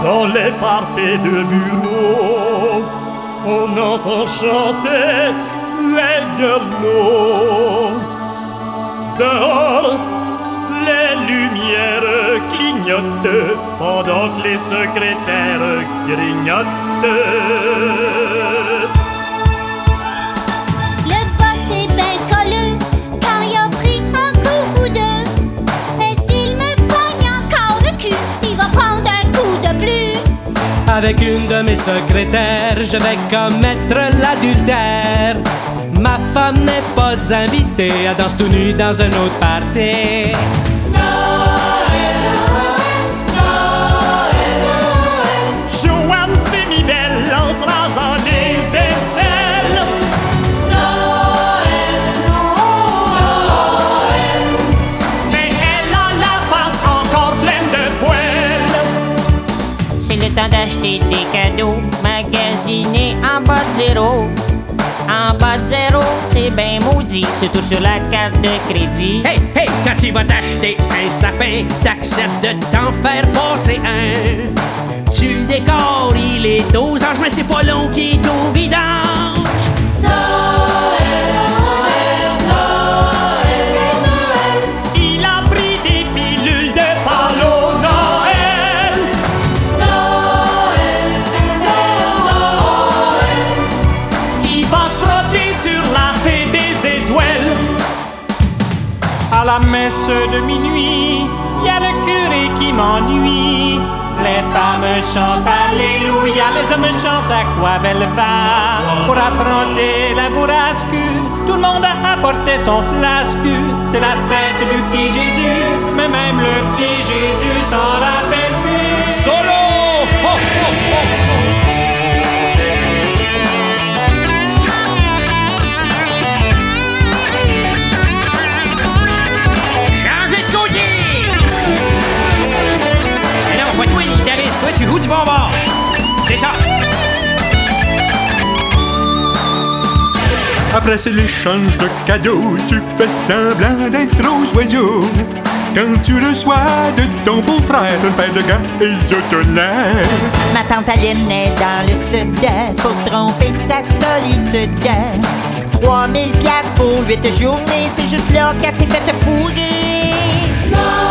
Dans les parties de bureau, on entend chanter les grelots. Dehors, les lumières clignotent pendant que les secrétaires grignotent. Le boss est bien colleux quand il a pris un coup ou deux. Mais s'il me pogne encore le cul, il va prendre un coup de plus. Avec une de mes secrétaires, je vais commettre l'adultère. Ma femme n'est pas invitée à danser tout nu dans un autre party. Joanne Semi-Belle lance rasant des aisselles. Mais elle a la face encore pleine de poils. C'est le temps d'acheter des cadeaux, magasinés en bas de zéro. En bas de zéro, c'est ben maudit, surtout sur la carte de crédit. Hey, hey, quand tu vas t'acheter un sapin, t'acceptes de t'en faire passer un. Tu le décores, il est aux anges, mais c'est pas long qu'il est au vidange. Il a pris des pilules de Palo Noël. Il va se frotter sur la fée des étoiles. À la messe de minuit, il y a le curé qui m'ennuie. Les femmes chantent Alléluia, les hommes chantent à quoi belle femme. Pour affronter la bourrasque, tout le monde a apporté son flasque. C'est la fête du petit Jésus, mais même le petit Jésus s'en rappelle plus. Solo! Ho, ho, ho. Changez de côté! Et non, pas toi le guitariste, toi tu joues du bon bord. C'est ça. Après c'est l'échange de cadeaux, tu fais semblant d'être aux oiseaux. Quand tu reçois de ton beau-frère une paire de gants ésotonnants. Ma tante Aline est dans le sud pour tromper sa solitude. 3000 piastres pour 8 journées, c'est juste là qu'elle s'est faite fourrer.